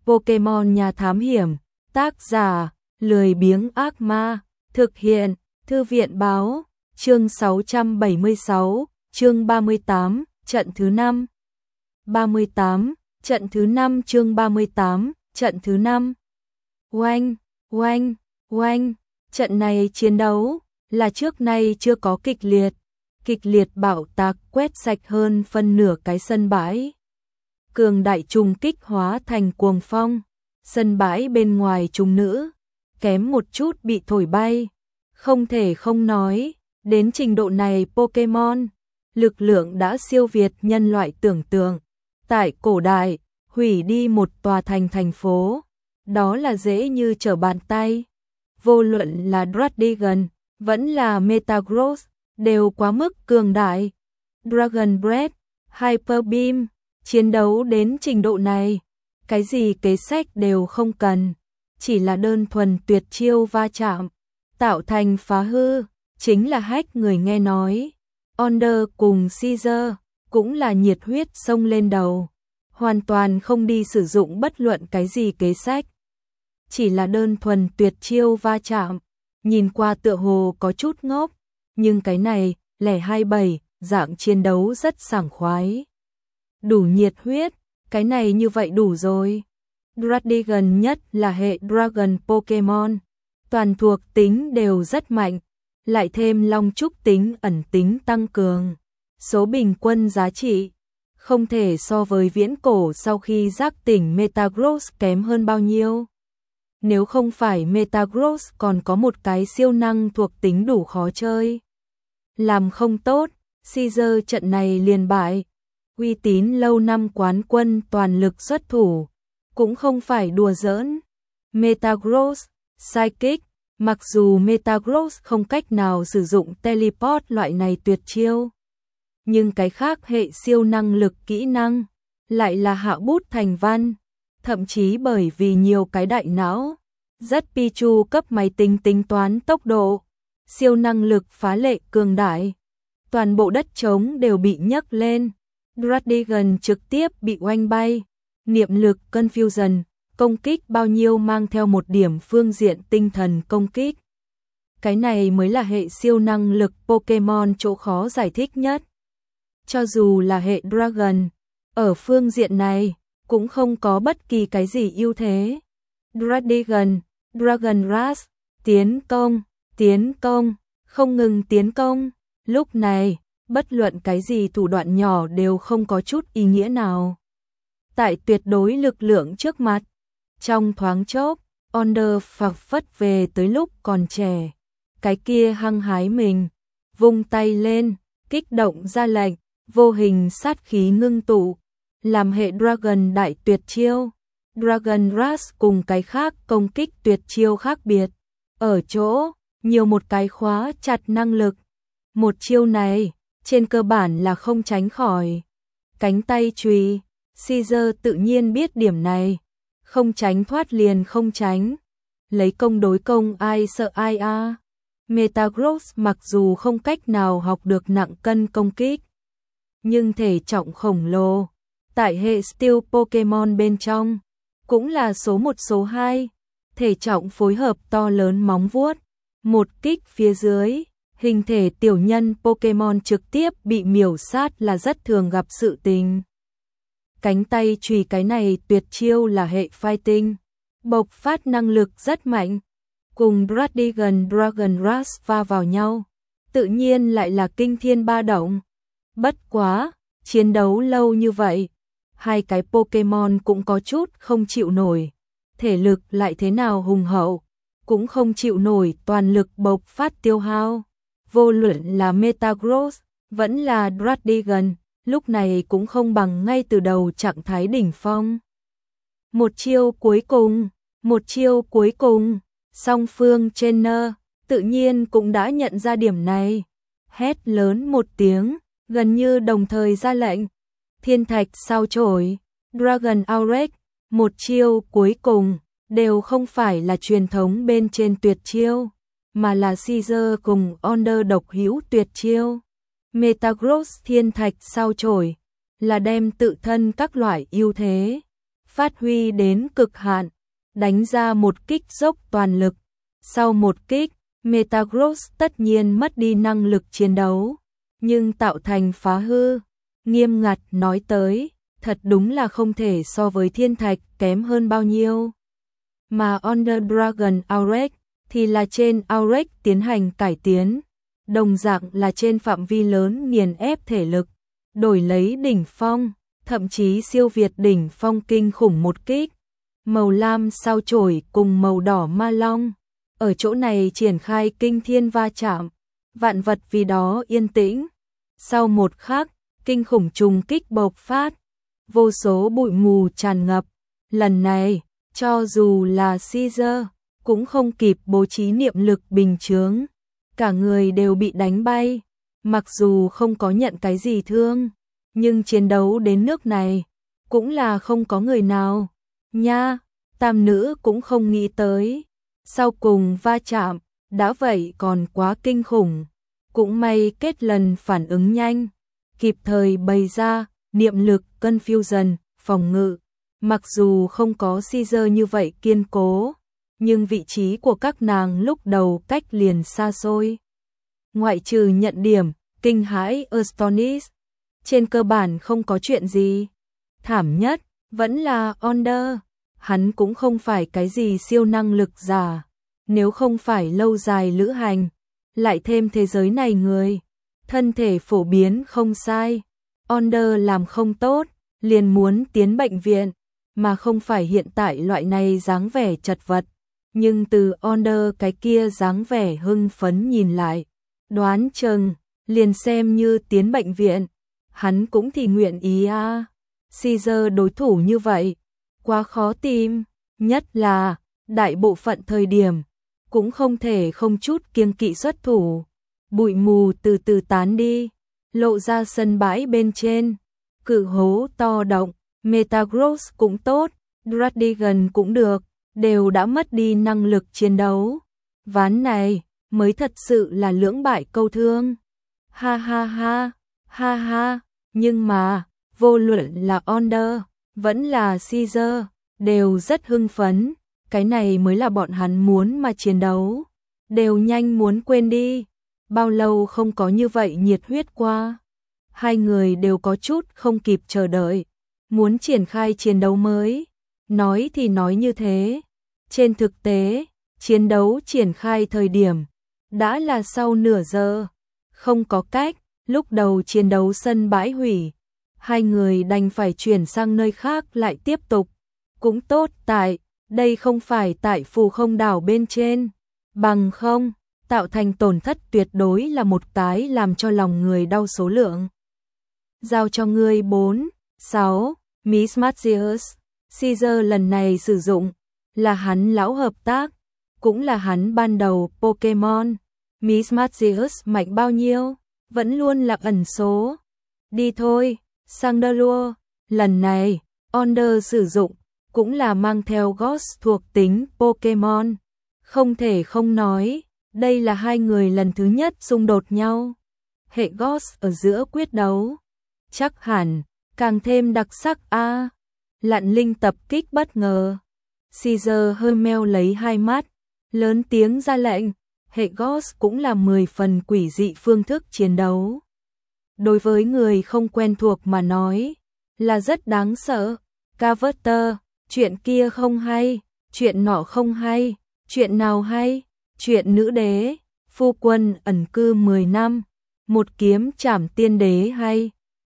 Pokemon nhà thám hiểm, tác giả, lười biếng ác ma, thực hiện, thư viện báo, chương 676, chương 38, trận thứ 5. 38, trận thứ 5 chương 38, trận thứ 5. Oanh, oanh, oanh, trận này chiến đấu là trước nay chưa có kịch liệt bạo tạc quét sạch hơn phân nửa cái sân bãi. Cường đại trùng kích hóa thành cuồng phong, sân bãi bên ngoài trùng nữ, kém một chút bị thổi bay. Không thể không nói, đến trình độ này Pokemon, lực lượng đã siêu việt nhân loại tưởng tượng. Tại cổ đại, hủy đi một tòa thành phố, đó là dễ như trở bàn tay. Vô luận là Druddigon, vẫn là Metagross, đều quá mức cường đại. Dragon Breath, Hyper Beam, chiến đấu đến trình độ này, cái gì kế sách đều không cần, chỉ là đơn thuần tuyệt chiêu va chạm, tạo thành phá hư, chính là hack người nghe nói. Onder cùng Caesar cũng là nhiệt huyết xông lên đầu, hoàn toàn không đi sử dụng bất luận cái gì kế sách, chỉ là đơn thuần tuyệt chiêu va chạm, nhìn qua tựa hồ có chút ngốc, nhưng cái này, 027, dạng chiến đấu rất sảng khoái. Đủ nhiệt huyết, cái này như vậy đủ rồi. Druddigon nhất là hệ Dragon Pokemon, toàn thuộc tính đều rất mạnh, lại thêm long trúc tính ẩn tính tăng cường. Số bình quân giá trị, không thể so với viễn cổ sau khi giác tỉnh Metagross kém hơn bao nhiêu. Nếu không phải Metagross còn có một cái siêu năng thuộc tính đủ khó chơi. Làm không tốt, Caesar trận này liền bại. Uy tín lâu năm quán quân toàn lực xuất thủ, cũng không phải đùa giỡn. Metagross, Psychic, mặc dù Metagross không cách nào sử dụng Teleport loại này tuyệt chiêu, nhưng cái khác hệ siêu năng lực kỹ năng, lại là hạ bút thành văn, thậm chí bởi vì nhiều cái đại não, rất Pichu cấp máy tính tính toán tốc độ, siêu năng lực phá lệ cường đại. Toàn bộ đất trống đều bị nhấc lên. Druddigon trực tiếp bị oanh bay, niệm lực Confusion, công kích bao nhiêu mang theo một điểm phương diện tinh thần công kích. Cái này mới là hệ siêu năng lực Pokemon chỗ khó giải thích nhất. Cho dù là hệ Dragon, ở phương diện này, cũng không có bất kỳ cái gì ưu thế. Druddigon, Dragon Rush, tiến công, không ngừng tiến công, lúc này, bất luận cái gì thủ đoạn nhỏ đều không có chút ý nghĩa nào. Tại tuyệt đối lực lượng trước mặt, trong thoáng chốc, Onder phảng phất về tới lúc còn trẻ. Cái kia hăng hái mình, vung tay lên, kích động ra lệnh, vô hình sát khí ngưng tụ, làm hệ Dragon đại tuyệt chiêu. Dragon Rush cùng cái khác công kích tuyệt chiêu khác biệt. Ở chỗ, nhiều một cái khóa chặt năng lực. Một chiêu này, trên cơ bản là không tránh khỏi. Cánh tay chùy, Caesar tự nhiên biết điểm này. Không tránh thoát liền không tránh. Lấy công đối công ai sợ ai a. Metagross mặc dù không cách nào học được nặng cân công kích, nhưng thể trọng khổng lồ, tại hệ Steel Pokemon bên trong, cũng là số 1 số 2. Thể trọng phối hợp to lớn móng vuốt, một kích phía dưới. Hình thể tiểu nhân Pokemon trực tiếp bị miểu sát là rất thường gặp sự tình. Cánh tay chùy cái này tuyệt chiêu là hệ Fighting, bộc phát năng lực rất mạnh, cùng Druddigon Dragon Rush va vào nhau, tự nhiên lại là kinh thiên ba động. Bất quá, chiến đấu lâu như vậy, hai cái Pokemon cũng có chút không chịu nổi, thể lực lại thế nào hùng hậu, cũng không chịu nổi toàn lực bộc phát tiêu hao. Vô luận là Metagross, vẫn là Druddigon, lúc này cũng không bằng ngay từ đầu trạng thái đỉnh phong. Một chiêu cuối cùng, song phương trainer, tự nhiên cũng đã nhận ra điểm này. Hét lớn một tiếng, gần như đồng thời ra lệnh. Thiên thạch sao chổi, Dragon Outreach, một chiêu cuối cùng, đều không phải là truyền thống bên trên tuyệt chiêu, mà là Caesar cùng Onder độc hữu tuyệt chiêu. Metagross thiên thạch sao chổi, là đem tự thân các loại ưu thế, phát huy đến cực hạn, đánh ra một kích dốc toàn lực. Sau một kích, Metagross tất nhiên mất đi năng lực chiến đấu, nhưng tạo thành phá hư. Nghiêm ngặt nói tới, thật đúng là không thể so với thiên thạch kém hơn bao nhiêu. Mà Under Dragon Aurek thì là trên Aurek tiến hành cải tiến, đồng dạng là trên phạm vi lớn nghiền ép thể lực, đổi lấy đỉnh phong, thậm chí siêu việt đỉnh phong kinh khủng một kích. Màu lam sao chổi cùng màu đỏ ma long, ở chỗ này triển khai kinh thiên va chạm, vạn vật vì đó yên tĩnh. Sau một khắc, kinh khủng trùng kích bộc phát, vô số bụi mù tràn ngập. Lần này, cho dù là Caesar, cũng không kịp bố trí niệm lực bình chướng, cả người đều bị đánh bay. Mặc dù không có nhận cái gì thương, nhưng chiến đấu đến nước này, cũng là không có người nào nha, tam nữ cũng không nghĩ tới. Sau cùng va chạm, đã vậy còn quá kinh khủng. Cũng may kết lần phản ứng nhanh, kịp thời bày ra niệm lực confusion, phòng ngự. Mặc dù không có Caesar như vậy kiên cố, nhưng vị trí của các nàng lúc đầu cách liền xa xôi. Ngoại trừ nhận điểm, kinh hãi Astonish, trên cơ bản không có chuyện gì. Thảm nhất, vẫn là Onder, hắn cũng không phải cái gì siêu năng lực giả. Nếu không phải lâu dài lữ hành, lại thêm thế giới này người, thân thể phổ biến không sai. Onder làm không tốt, liền muốn tiến bệnh viện, mà không phải hiện tại loại này dáng vẻ chật vật. Nhưng từ Onder cái kia dáng vẻ hưng phấn nhìn lại, đoán chừng, liền xem như tiến bệnh viện, hắn cũng thì nguyện ý à. Caesar đối thủ như vậy, quá khó tìm, nhất là, đại bộ phận thời điểm, cũng không thể không chút kiêng kỵ xuất thủ. Bụi mù từ từ tán đi, lộ ra sân bãi bên trên, cự hố to động, Metagross cũng tốt, Dradigan cũng được, đều đã mất đi năng lực chiến đấu. Ván này mới thật sự là lưỡng bại câu thương. Ha ha ha, ha ha, nhưng mà, vô luận là Onder, vẫn là Caesar, đều rất hưng phấn, cái này mới là bọn hắn muốn mà chiến đấu. Đều nhanh muốn quên đi, bao lâu không có như vậy nhiệt huyết qua. Hai người đều có chút không kịp chờ đợi, muốn triển khai chiến đấu mới. Nói thì nói như thế, trên thực tế, chiến đấu triển khai thời điểm, đã là sau nửa giờ. Không có cách, lúc đầu chiến đấu sân bãi hủy, hai người đành phải chuyển sang nơi khác lại tiếp tục. Cũng tốt tại, đây không phải tại phù không đảo bên trên, bằng không, tạo thành tổn thất tuyệt đối là một cái làm cho lòng người đau số lượng. Giao cho ngươi 4, 6, Miss Mathias. Caesar lần này sử dụng, là hắn lão hợp tác, cũng là hắn ban đầu Pokemon. Miss Mathias mạnh bao nhiêu, vẫn luôn là ẩn số. Đi thôi, Sandalua, lần này, Onder sử dụng, cũng là mang theo Ghost thuộc tính Pokemon. Không thể không nói, đây là hai người lần thứ nhất xung đột nhau. Hệ Ghost ở giữa quyết đấu, chắc hẳn, càng thêm đặc sắc a. Lặn linh tập kích bất ngờ. Caesar hơi meo lấy hai mắt, lớn tiếng ra lệnh. Hệ Ghost cũng là 10 phần quỷ dị phương thức chiến đấu. Đối với người không quen thuộc mà nói, là rất đáng sợ. Carver, chuyện kia không hay, chuyện nọ không hay, chuyện nào hay, chuyện nữ đế, phu quân ẩn cư 10 năm, một kiếm trảm tiên đế hay.